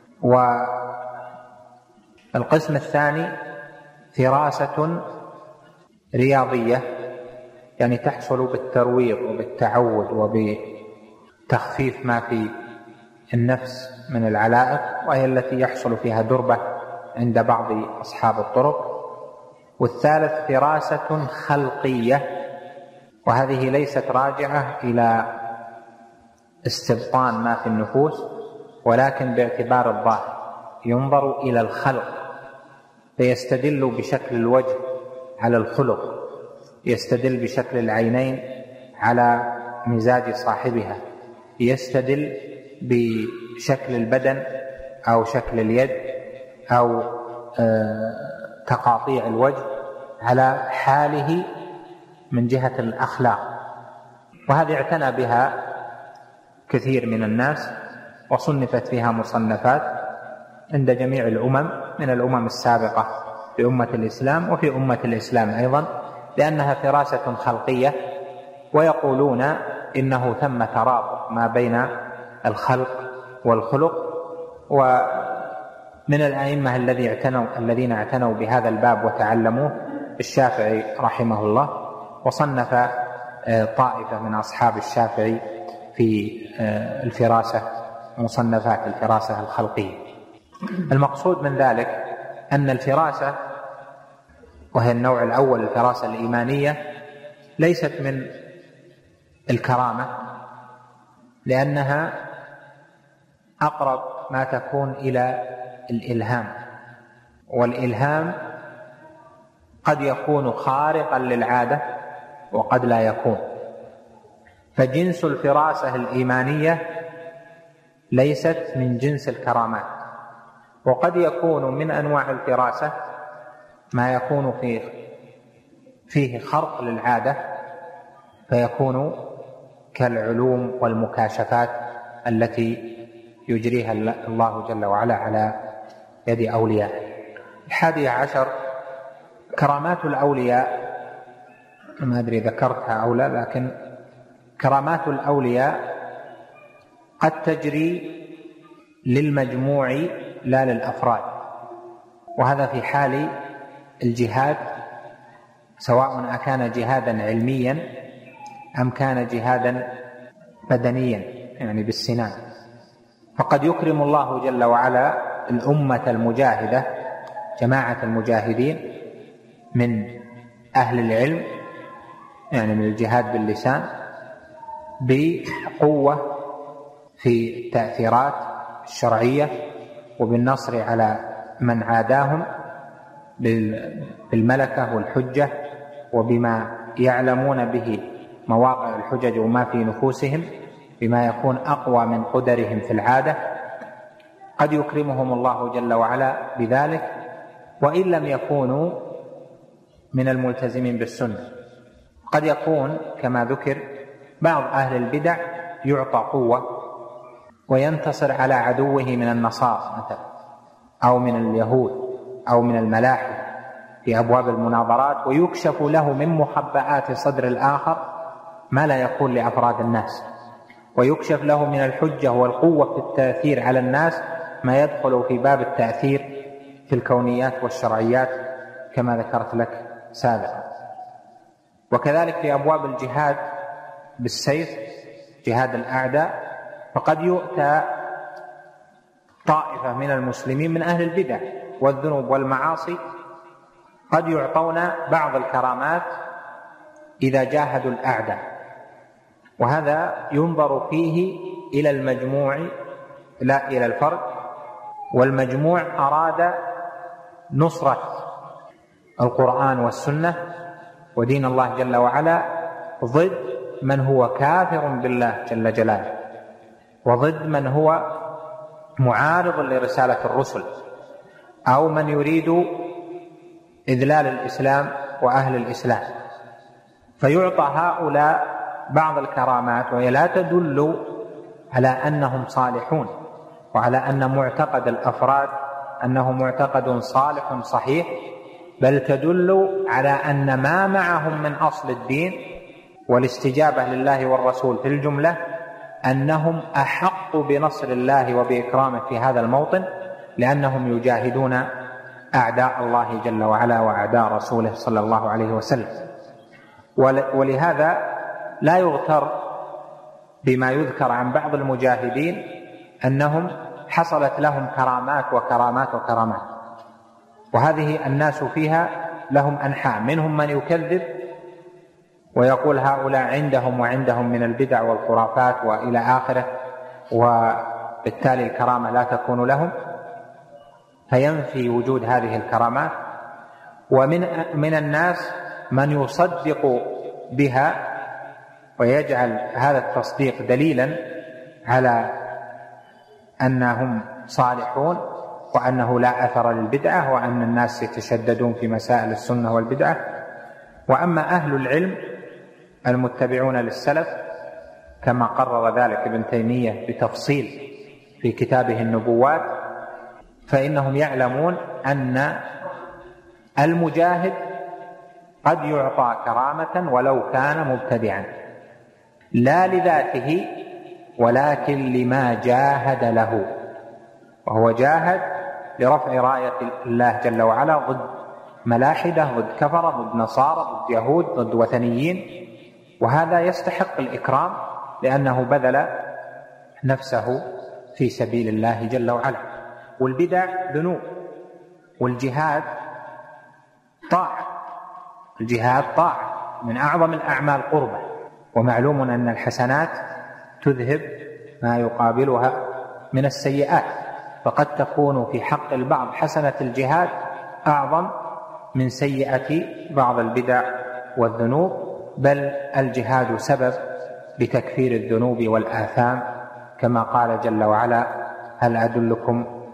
والقسم الثاني فراسة رياضية، يعني تحصل بالترويض وبالتعود وبتخفيف ما في النفس من العلائق، وهي التي يحصل فيها دربة عند بعض أصحاب الطرق. والثالث فراسة خلقية، وهذه ليست راجعة إلى استبطان ما في النفوس، ولكن باعتبار الظاهر، ينظر إلى الخلق فيستدل بشكل الوجه على الخلق، يستدل بشكل العينين على مزاج صاحبها، يستدل بشكل البدن أو شكل اليد أو تقاطيع الوجه على حاله من جهة الأخلاق. وهذه اعتنى بها كثير من الناس، وصنفت فيها مصنفات عند جميع الأمم من الأمم السابقة في أمة الإسلام وفي أمة الإسلام أيضا، لأنها فراسة خلقية. ويقولون إنه ثم ترابط ما بين الخلق والخلق. ومن الأئمة الذين اعتنوا بهذا الباب وتعلموه الشافعي رحمه الله، وصنف طائفة من أصحاب الشافعي في الفراسة مصنفات الفراسة الخلقية. المقصود من ذلك أن الفراسة، وهي النوع الأول الفراسة الإيمانية، ليست من الكرامة، لأنها أقرب ما تكون إلى الإلهام، والإلهام قد يكون خارقا للعادة وقد لا يكون. فجنس الفراسة الإيمانية ليست من جنس الكرامات، وقد يكون من أنواع الفراسة ما يكون فيه خرق للعادة فيكون كالعلوم والمكاشفات التي يجريها الله جل وعلا على يد أوليائه. 11 كرامات الأولياء، ما أدري ذكرتها أو لا، لكن كرامات الأولياء قد تجري للمجموع لا للأفراد، وهذا في حال الجهاد، سواء أكان جهادا علميا أم كان جهادا بدنيا يعني بالسنان. فقد يكرم الله جل وعلا الأمة المجاهدة، جماعة المجاهدين من أهل العلم يعني من الجهاد باللسان، بقوة في التأثيرات الشرعية وبالنصر على من عاداهم بالملكة والحجة، وبما يعلمون به مواقع الحجج وما في نفوسهم، بما يكون أقوى من قدرهم في العادة. قد يكرمهم الله جل وعلا بذلك وإن لم يكونوا من الملتزمين بالسنة. قد يكون كما ذكر بعض أهل البدع يعطى قوة وينتصر على عدوه من النصارى مثلا أو من اليهود أو من الملاحدة في أبواب المناظرات، ويكشف له من مخبآت صدر الآخر ما لا يكون لأفراد الناس، ويكشف له من الحجة والقوة في التأثير على الناس ما يدخل في باب التأثير في الكونيات والشرعيات كما ذكرت لك سابقا. وكذلك في أبواب الجهاد بالسيف، جهاد الأعداء، فقد يؤتى طائفة من المسلمين من أهل البدع والذنوب والمعاصي قد يعطون بعض الكرامات إذا جاهدوا الأعداء، وهذا ينظر فيه إلى المجموع لا إلى الفرد، والمجموع أراد نصرة القرآن والسنة ودين الله جل وعلا ضد من هو كافر بالله جل جلاله، وضد من هو معارض لرسالة الرسل، أو من يريد إذلال الإسلام وأهل الإسلام. فيعطى هؤلاء بعض الكرامات، وهي لا تدل على أنهم صالحون وعلى أن معتقد الأفراد أنه معتقد صالح صحيح، بل تدل على أن ما معهم من أصل الدين والاستجابة لله والرسول في الجملة أنهم أحق بنصر الله وبإكرامه في هذا الموطن، لأنهم يجاهدون أعداء الله جل وعلا وأعداء رسوله صلى الله عليه وسلم. ولهذا لا يغتر بما يذكر عن بعض المجاهدين أنهم حصلت لهم كرامات وكرامات وكرامات، وهذه الناس فيها لهم أنحاء، منهم من يكذب ويقول هؤلاء عندهم وعندهم من البدع والخرافات وإلى آخره، وبالتالي الكرامة لا تكون لهم، فينفي وجود هذه الكرامات. ومن الناس من يصدق بها ويجعل هذا التصديق دليلا على أنهم صالحون وأنه لا أثر للبدعة وأن الناس يتشددون في مسائل السنة والبدعة. وأما أهل العلم المتبعون للسلف كما قرر ذلك ابن تيمية بتفصيل في كتابه النبوات، فإنهم يعلمون أن المجاهد قد يعطى كرامة ولو كان مبتدعا، لا لذاته ولكن لما جاهد له، وهو جاهد لرفع راية الله جل وعلا ضد ملاحدة، ضد كفرة، ضد نصارى، ضد يهود، ضد وثنيين، وهذا يستحق الإكرام لأنه بذل نفسه في سبيل الله جل وعلا. والبدع ذنوب، والجهاد طاعة، الجهاد طاعة من أعظم الأعمال قربة، ومعلوم أن الحسنات تذهب ما يقابلها من السيئات، فقد تكون في حق البعض حسنة الجهاد أعظم من سيئة بعض البدع والذنوب، بل الجهاد سبب لتكفير الذنوب والآثام، كما قال جل وعلا: هل أدلكم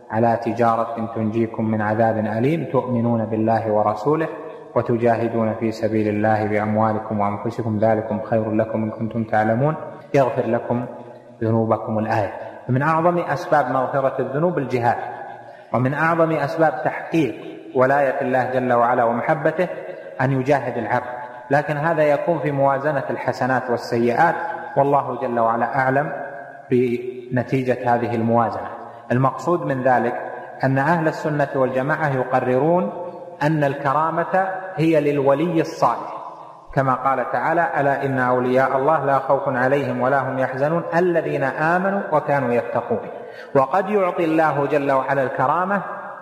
على تجارة تنجيكم من عذاب أليم تؤمنون بالله ورسوله وتجاهدون في سبيل الله بأموالكم وأنفسكم ذلكم خير لكم إن كنتم تعلمون يغفر لكم ذنوبكم. الآية. من أعظم أسباب مغفرة الذنوب الجهاد، ومن أعظم أسباب تحقيق ولاية الله جل وعلا ومحبته أن يجاهد العبد، لكن هذا يكون في موازنة الحسنات والسيئات، والله جل وعلا أعلم بنتيجة هذه الموازنة. المقصود من ذلك أن أهل السنة والجماعة يقررون أن الكرامة هي للولي الصالح، كما قال تعالى: ألا إن أولياء الله لا خوف عليهم ولا هم يحزنون الذين آمنوا وكانوا يتقون. وقد يعطي الله جل وعلا الكرامة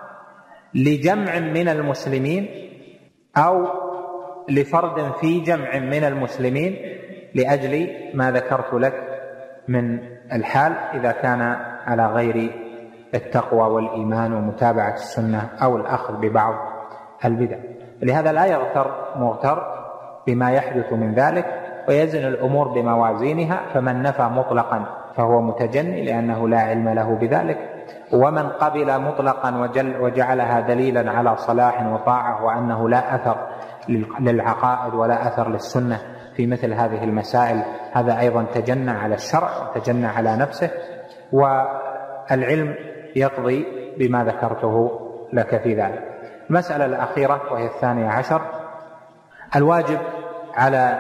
لجمع من المسلمين أو لفرد في جمع من المسلمين لأجل ما ذكرت لك من الحال إذا كان على غير التقوى والإيمان ومتابعة السنة أو الأخذ ببعض البدع. لهذا لا مغتر بما يحدث من ذلك، ويزن الأمور بموازينها، فمن نفى مطلقا فهو متجني لأنه لا علم له بذلك، ومن قبل مطلقا وجعلها دليلا على صلاح وطاعة وأنه لا أثر للعقائد ولا أثر للسنة في مثل هذه المسائل، هذا أيضا تجنى على الشرع وتجنى على نفسه، والعلم يقضي بما ذكرته لك في ذلك. المسألة الأخيرة وهي 12، الواجب على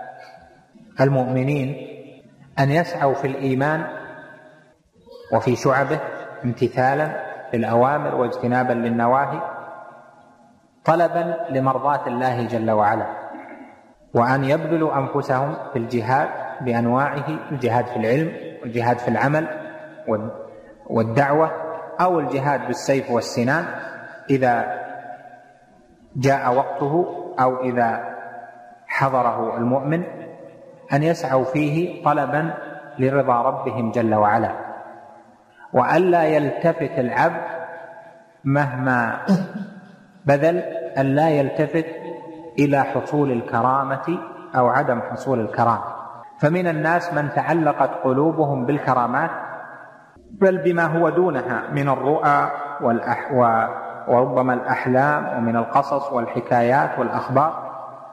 المؤمنين أن يسعوا في الإيمان وفي شعبه امتثالا للأوامر واجتنابا للنواهي طلبا لمرضاة الله جل وعلا، وأن يبذلوا أنفسهم في الجهاد بأنواعه، الجهاد في العلم والجهاد في العمل والدعوة، أو الجهاد بالسيف والسنان إذا جاء وقته أو إذا حضره المؤمن، أن يسعوا فيه طلبا لرضا ربهم جل وعلا، وألا يلتفت العبد مهما بذل، أن لا يلتفت إلى حصول الكرامة أو عدم حصول الكرامة. فمن الناس من تعلقت قلوبهم بالكرامات بل بما هو دونها من الرؤى وربما الأحلام ومن القصص والحكايات والأخبار،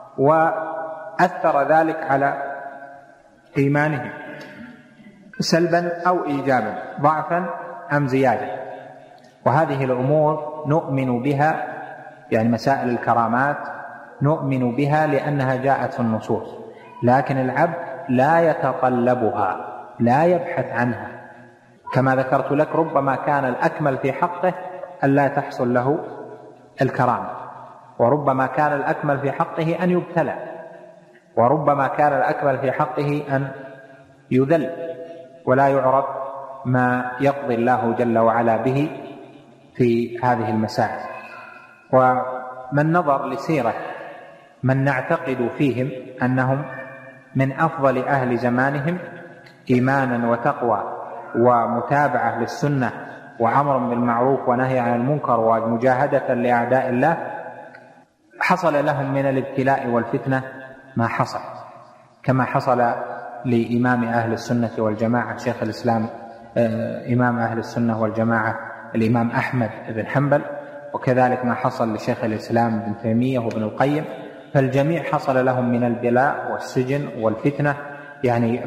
وأثر ذلك على إيمانهم سلبا أو إيجابا، ضعفا أم زيادة. وهذه الأمور نؤمن بها، يعني مسائل الكرامات نؤمن بها لأنها جاءت في النصوص، لكن العبد لا يتطلبها، لا يبحث عنها. كما ذكرت لك ربما كان الأكمل في حقه أن لا تحصل له الكرامة، وربما كان الأكمل في حقه أن يبتلى، وربما كان الأكمل في حقه أن يذل ولا يعرف ما يقضي الله جل وعلا به في هذه المسائل. ومن نظر لسيرة من نعتقد فيهم أنهم من أفضل أهل زمانهم إيمانا وتقوى ومتابعة للسنة وأمر بالمعروف ونهي عن المنكر ومجاهدة لأعداء الله، حصل لهم من الابتلاء والفتنة ما حصل، كما حصل لإمام أهل السنة والجماعة شيخ الإسلام إمام أهل السنة والجماعة الإمام أحمد بن حنبل، وكذلك ما حصل لشيخ الإسلام ابن تيمية وابن القيم. فالجميع حصل لهم من البلاء والسجن والفتنة، يعني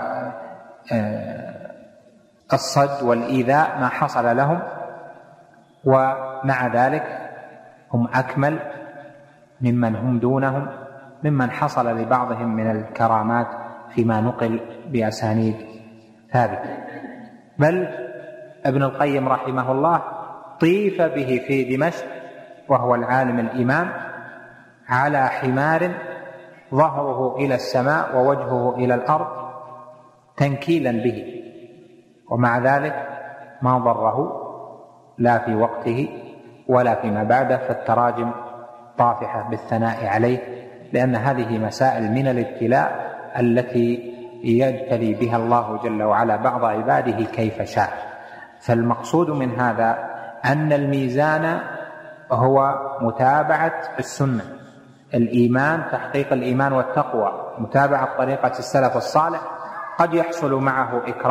والصد والإيذاء ما حصل لهم، ومع ذلك هم أكمل ممن هم دونهم، ممن حصل لبعضهم من الكرامات فيما نقل بأسانيد ثابتة. بل ابن القيم رحمه الله طيف به في دمشق وهو العالم الإمام على حمار ظهره إلى السماء ووجهه إلى الأرض تنكيلا به، ومع ذلك ما ضره لا في وقته ولا فيما بعده، فالتراجم طافحة بالثناء عليه، لأن هذه مسائل من الابتلاء التي يبتلي بها الله جل وعلا بعض عباده كيف شاء. فالمقصود من هذا أن الميزان هو متابعة السنة، الإيمان، تحقيق الإيمان والتقوى، متابعة طريقة السلف الصالح. قد يحصل معه إكرام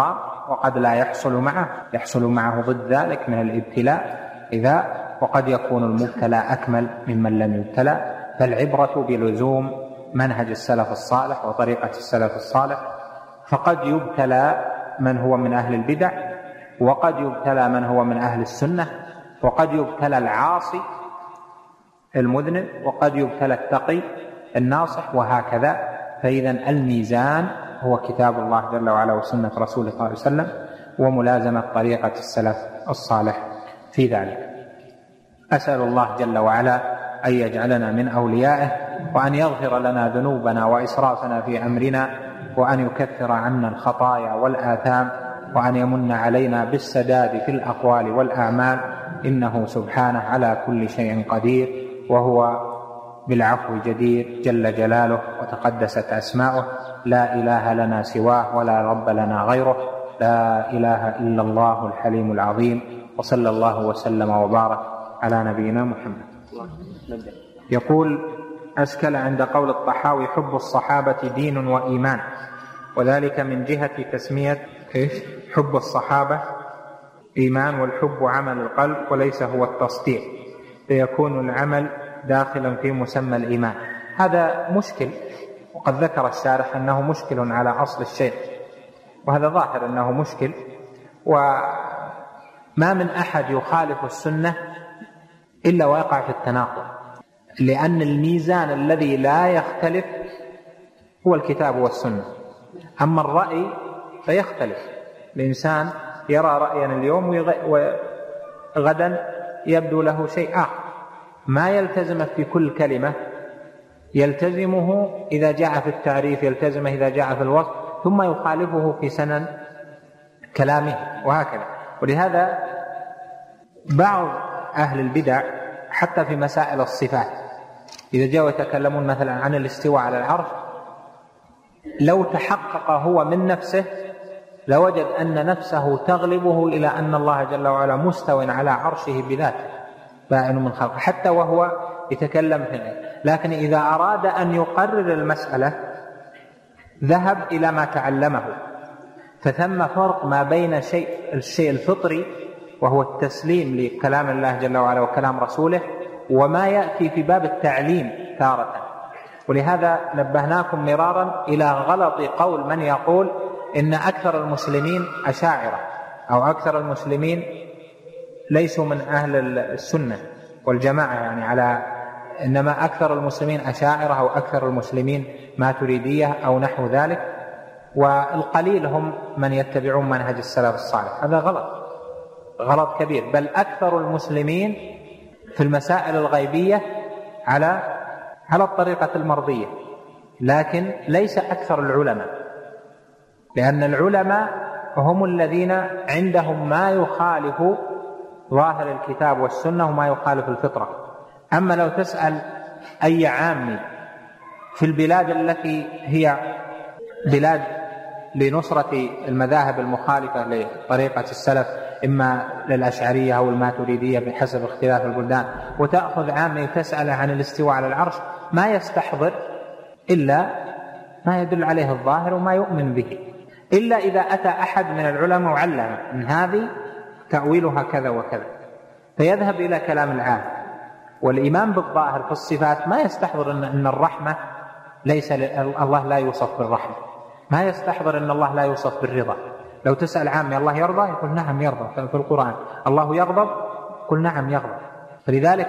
وقد لا يحصل معه ضد ذلك من الابتلاء وقد يكون المبتلى أكمل ممن لم يبتلى. فالعبرة بلزوم منهج السلف الصالح وطريقة السلف الصالح، فقد يبتلى من هو من أهل البدع، وقد يبتلى من هو من أهل السنة، وقد يبتلى العاصي المذنب، وقد يبتلى التقي الناصح، وهكذا. فإذا الميزان هو كتاب الله جل وعلا وسنة رسوله صلى الله عليه وسلم، وملازمة طريقة السلف الصالح في ذلك. أسأل الله جل وعلا أن يجعلنا من أوليائه، وأن يغفر لنا ذنوبنا وإسرافنا في أمرنا، وأن يكفر عنا الخطايا والآثام، وأن يمن علينا بالسداد في الأقوال والأعمال، إنه سبحانه على كل شيء قدير، وهو بالعفو جدير جل جلاله وتقدست أسماؤه. لا إله لنا سواه ولا رب لنا غيره، لا إله إلا الله الحليم العظيم. وصلى الله وسلم وبارك على نبينا محمد. يقول: أشكل عند قول الطحاوي حب الصحابة دين وإيمان، وذلك من جهة تسمية حب الصحابة إيمان، والحب عمل القلب وليس هو التصديق، فيكون العمل داخلا في مسمى الإيمان. هذا مشكل، وقد ذكر الشارح أنه مشكل على أصل الشيء، وهذا ظاهر أنه مشكل. وما من أحد يخالف السنة إلا ويقع في التناقض، لأن الميزان الذي لا يختلف هو الكتاب والسنة. أما الرأي فيختلف، الإنسان يرى رأيا اليوم وغدا يبدو له شيء آخر، ما يلتزم في كل كلمة، يلتزمه إذا جاء في التعريف، يلتزمه إذا جاء في الوصف، ثم يخالفه في سنن كلامه، وهكذا. ولهذا بعض أهل البدع حتى في مسائل الصفات إذا جاءوا يتكلمون مثلا عن الاستواء على العرش، لو تحقق هو من نفسه لوجد أن نفسه تغلبه إلى أن الله جل وعلا مستو على عرشه بذاته بائن من خلقه، حتى وهو يتكلم في الآية. لكن إذا أراد أن يقرر المسألة ذهب إلى ما تعلمه، فثم فرق ما بين الشيء الفطري وهو التسليم لكلام الله جل وعلا وكلام رسوله، وما يأتي في باب التعليم تارة. ولهذا نبهناكم مرارا إلى غلط قول من يقول إن أكثر المسلمين أشاعرة، أو أكثر المسلمين ليسوا من أهل السنة والجماعة، يعني إنما أكثر المسلمين أشاعرة، أو أكثر المسلمين ماتريدية أو نحو ذلك، والقليل هم من يتبعون منهج السلف الصالح. هذا غلط كبير، بل أكثر المسلمين في المسائل الغيبية على الطريقة المرضية، لكن ليس أكثر العلماء، لأن العلماء هم الذين عندهم ما يخالف ظاهر الكتاب والسنة وما يخالف الفطرة. أما لو تسأل أي عامي في البلاد التي هي بلاد لنصرة المذاهب المخالفة لطريقة السلف، إما للأشعرية أو الماتريدية بحسب اختلاف البلدان، وتأخذ عامي تسأل عن الاستواء على العرش، ما يستحضر إلا ما يدل عليه الظاهر وما يؤمن به، إلا إذا أتى أحد من العلماء وعلم من هذه تأويلها كذا وكذا، فيذهب إلى كلام العام. والإيمان بالظاهر في الصفات ما يستحضر أن الرحمة ليس الله لا يوصف بالرحمة، ما يستحضر أن الله لا يوصف بالرضا. لو تسأل عامي الله يرضى؟ يقول نعم يرضى في القرآن. الله يغضب؟ يقول نعم يغضب. فلذلك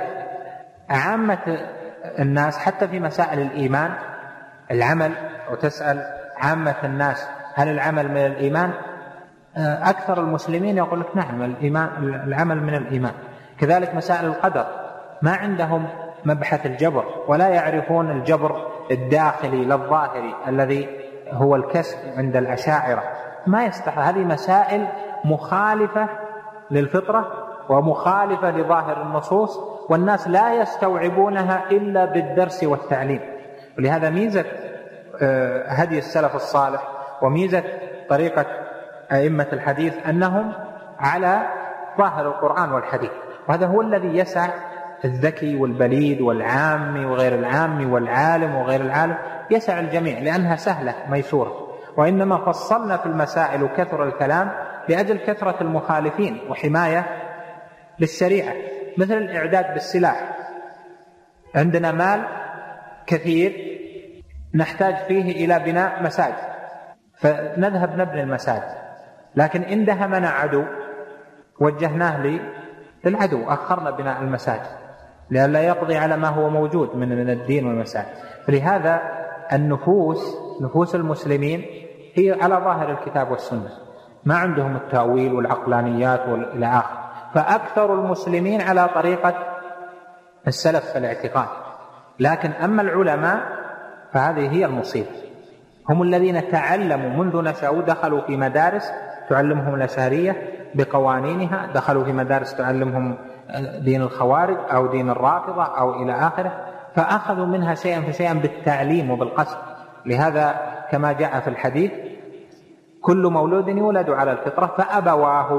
عامة الناس حتى في مسائل الإيمان العمل، وتسأل عامة الناس هل العمل من الإيمان؟ أكثر المسلمين يقول لك نعم العمل من الإيمان. كذلك مسائل القدر ما عندهم مبحث الجبر، ولا يعرفون الجبر الداخلي للظاهري الذي هو الكسب عند الأشاعرة، ما يستحق. هذه مسائل مخالفة للفطرة ومخالفة لظاهر النصوص، والناس لا يستوعبونها إلا بالدرس والتعليم. ولهذا ميزة هدي السلف الصالح وميزة طريقة أئمة الحديث أنهم على ظاهر القرآن والحديث، وهذا هو الذي يسع الذكي والبليد والعام وغير العام والعالم وغير العالم، يسع الجميع لأنها سهلة ميسورة. وإنما فصلنا في المسائل وكثر الكلام لأجل كثرة المخالفين وحماية للشريعة. مثل الإعداد بالسلاح، عندنا مال كثير نحتاج فيه إلى بناء مساجد، فنذهب نبني المساجد، لكن إن دهمنا عدو وجهناه للعدو، أخرنا بناء المساجد لئلا يقضي على ما هو موجود من الدين والمساجد. فلهذا نفوس المسلمين هي على ظاهر الكتاب والسنة، ما عندهم التأويل والعقلانيات والى آخر. فأكثر المسلمين على طريقة السلف في الاعتقاد. لكن أما العلماء فهذه هي المصيبة، هم الذين تعلموا منذ نشأوا، دخلوا في مدارس تعلمهم الأشعرية بقوانينها، دخلوا في مدارس تعلمهم دين الخوارج أو دين الرافضة أو إلى آخره، فأخذوا منها شيئا فشيئا بالتعليم وبالقصد. لهذا كما جاء في الحديث: كل مولود يولد على الفطرة فأبواه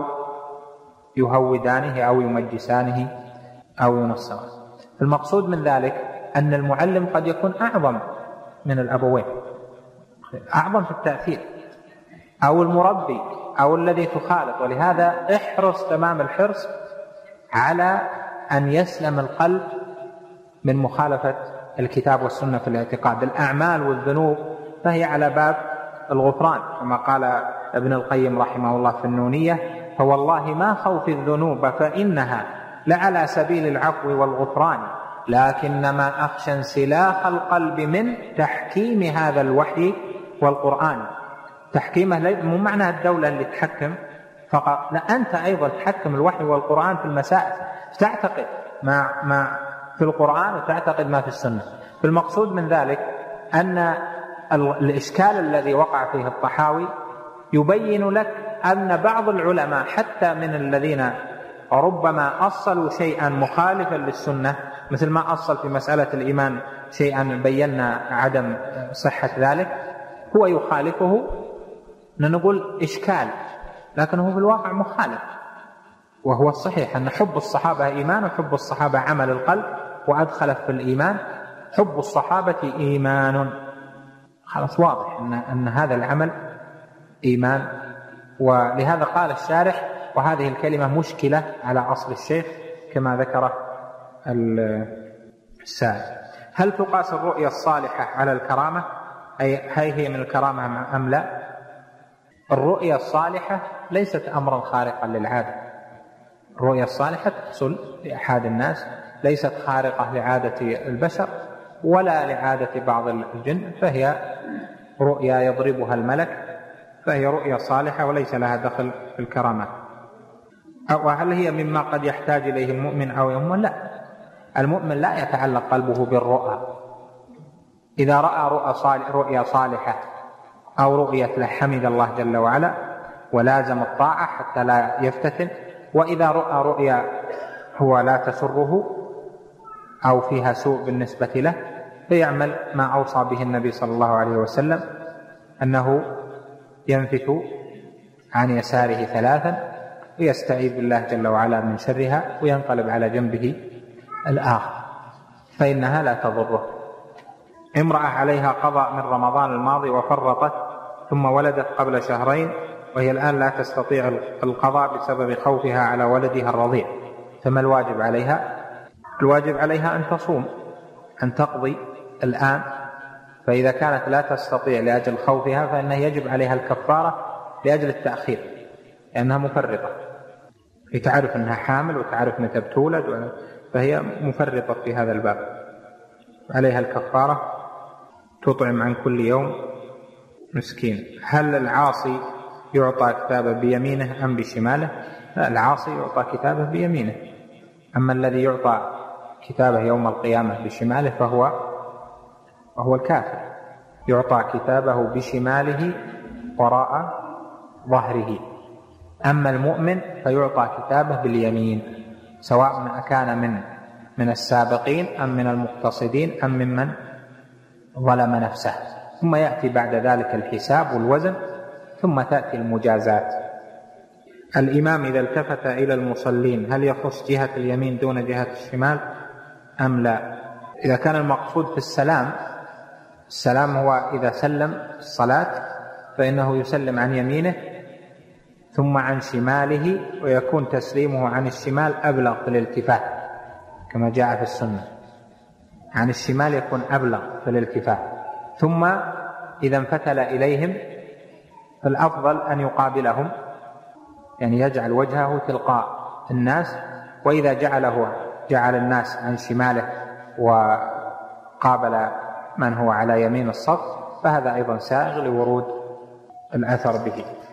يهودانه أو يمجسانه أو ينصرانه. المقصود من ذلك أن المعلم قد يكون أعظم من الأبوين، أعظم في التأثير، أو المربي أو الذي تخالط. ولهذا احرص تمام الحرص على أن يسلم القلب من مخالفة الكتاب والسنة في الاعتقاد. الأعمال والذنوب فهي على باب الغفران، كما قال ابن القيم رحمه الله في النونية: فوالله ما خوف الذنوب فإنها لعلى سبيل العفو والغفران، لكنما أخشى انسلاخ القلب من تحكيم هذا الوحي والقرآن. تحكيمه مو معنى الدولة اللي تحكم فقط، لا، أنت أيضا تحكم الوحي والقرآن في المسائل، تعتقد ما في القرآن وتعتقد ما في السنة. فالمقصود من ذلك أن الإشكال الذي وقع فيه الطحاوي يبين لك أن بعض العلماء حتى من الذين ربما أصلوا شيئا مخالفا للسنة، مثل ما أصل في مسألة الإيمان شيئا بينا عدم صحة ذلك، هو يخالفه، نقول إشكال، لكنه في الواقع مخالف. وهو الصحيح أن حب الصحابة إيمان، وحب الصحابة عمل القلب، وأدخل في الإيمان حب الصحابة إيمان. خلاص واضح أن هذا العمل إيمان. ولهذا قال الشارح: وهذه الكلمة مشكلة على أصل الشيخ كما ذكره السائل. هل تقاس الرؤيا الصالحة على الكرامة؟ أي هي من الكرامة أم لا؟ الرؤيا الصالحة ليست أمرا خارقا للعادة. الرؤيا الصالحة تحصل لأحد الناس، ليست خارقة لعادة البشر ولا لعادة بعض الجن، فهي رؤيا يضربها الملك، فهي رؤيا صالحة وليس لها دخل في الكرامات. وهل هي مما قد يحتاج إليه المؤمن أو يؤمن؟ لا، المؤمن لا يتعلق قلبه بالرؤى. إذا رأى رؤيا صالحة أو رؤية له حمد الله جل وعلا ولازم الطاعة حتى لا يفتتن. وإذا رأى رؤيا هو لا تسره أو فيها سوء بالنسبة له فيعمل ما أوصى به النبي صلى الله عليه وسلم، أنه ينفث عن يساره 3 ويستعيذ بالله جل وعلا من شرها وينقلب على جنبه الآخر فإنها لا تضره. امرأة عليها قضاء من رمضان الماضي وفرطت ثم ولدت قبل 2 شهر وهي الآن لا تستطيع القضاء بسبب خوفها على ولدها الرضيع، فما الواجب عليها؟ الواجب عليها أن تصوم، أن تقضي الآن. فإذا كانت لا تستطيع لأجل خوفها فإنه يجب عليها الكفارة لأجل التأخير، لأنها مفرطة، تعرف أنها حامل وتعرف متى بتولد، فهي مفرطة في هذا الباب. عليها الكفارة، تطعم عن كل يوم مسكين. هل العاصي يعطى كتابه بيمينه أم بشماله؟ لا، العاصي يعطى كتابه بيمينه، أما الذي يعطى كتابه يوم القيامة بشماله فهو الكافر، يعطى كتابه بشماله وراء ظهره. أما المؤمن فيعطى كتابه باليمين، سواء كان من السابقين أم من المقتصدين أم ممن ظلم نفسه. ثم يأتي بعد ذلك الحساب والوزن، ثم تأتي المجازات. الإمام إذا التفت إلى المصلين هل يخص جهة اليمين دون جهة الشمال أم لا؟ إذا كان المقصود في السلام هو إذا سلم الصلاة فإنه يسلم عن يمينه ثم عن شماله، ويكون تسليمه عن الشمال أبلغ في الالتفات كما جاء في السنة، عن الشمال يكون أبلغ في الالتفات. ثم إذا انفتل إليهم فالأفضل أن يقابلهم، يعني يجعل وجهه تلقاء الناس، وإذا جعل الناس عن شماله وقابل من هو على يمين الصف فهذا أيضا سائغ لورود الأثر به.